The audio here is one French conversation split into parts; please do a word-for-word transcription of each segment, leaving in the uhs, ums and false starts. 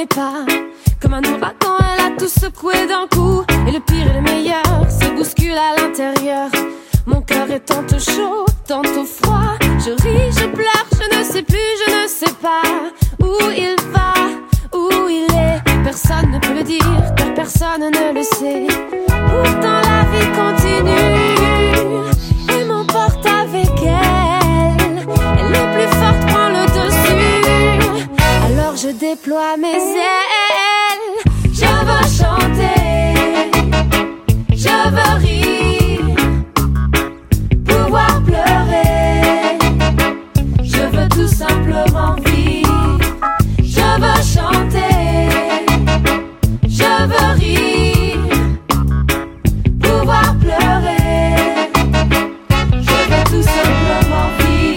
mes pas. Comme un ouragan, elle a tout secoué d'un coup. Et le pire et le meilleur se bousculent à l'intérieur. Mon cœur est tantôt chaud, tantôt froid. Je ris, je pleure, je ne sais plus, je ne sais pas où il va, où il est. Personne ne peut le dire, car personne ne le sait. Pourtant la vie continue et m'emporte avec elle. Elle est plus forte, prend le dessus. Alors je déploie mes ailes. Je veux chanter, je veux rire, pouvoir pleurer. Je veux tout simplement vivre. Je veux chanter, je veux rire, pouvoir pleurer. Je veux tout simplement vivre.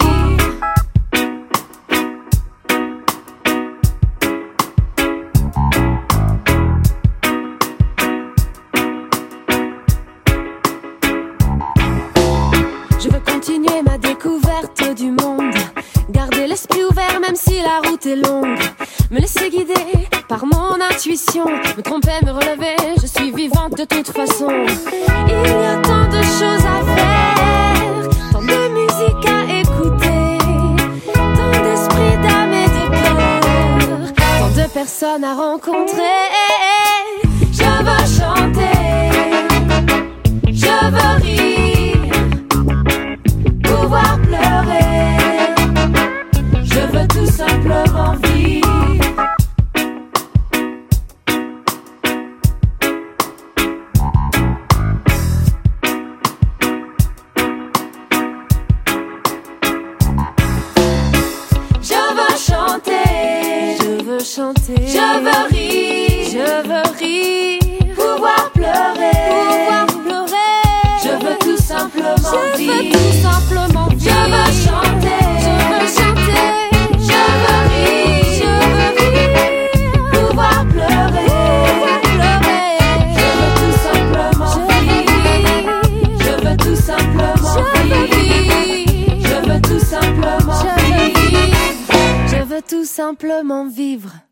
Je veux continuer ma découverte du monde, garder l'esprit ouvert même si la route est longue. Me laisser guider par mon intuition, me tromper, me relever, je suis vivante de toute façon. Il y a tant de choses à faire, tant de musique à écouter, tant d'esprit, d'âme et de cœur, tant de personnes à rencontrer. Je veux chanter, je veux rire, pouvoir pleurer. Je veux tout simplement vivre. Chanter, je veux rire, je veux rire, pouvoir pleurer, pouvoir pleurer. Je veux tout simplement je vivre. Je veux tout simplement vivre. Je veux chanter, je veux chanter, je veux rire, je veux rire, pouvoir pleurer, pouvoir pleurer. Je veux tout simplement je vivre. Je veux tout simplement je vivre. Vivre. Je veux tout simplement je vivre. Veux vivre. Je veux tout simplement vivre.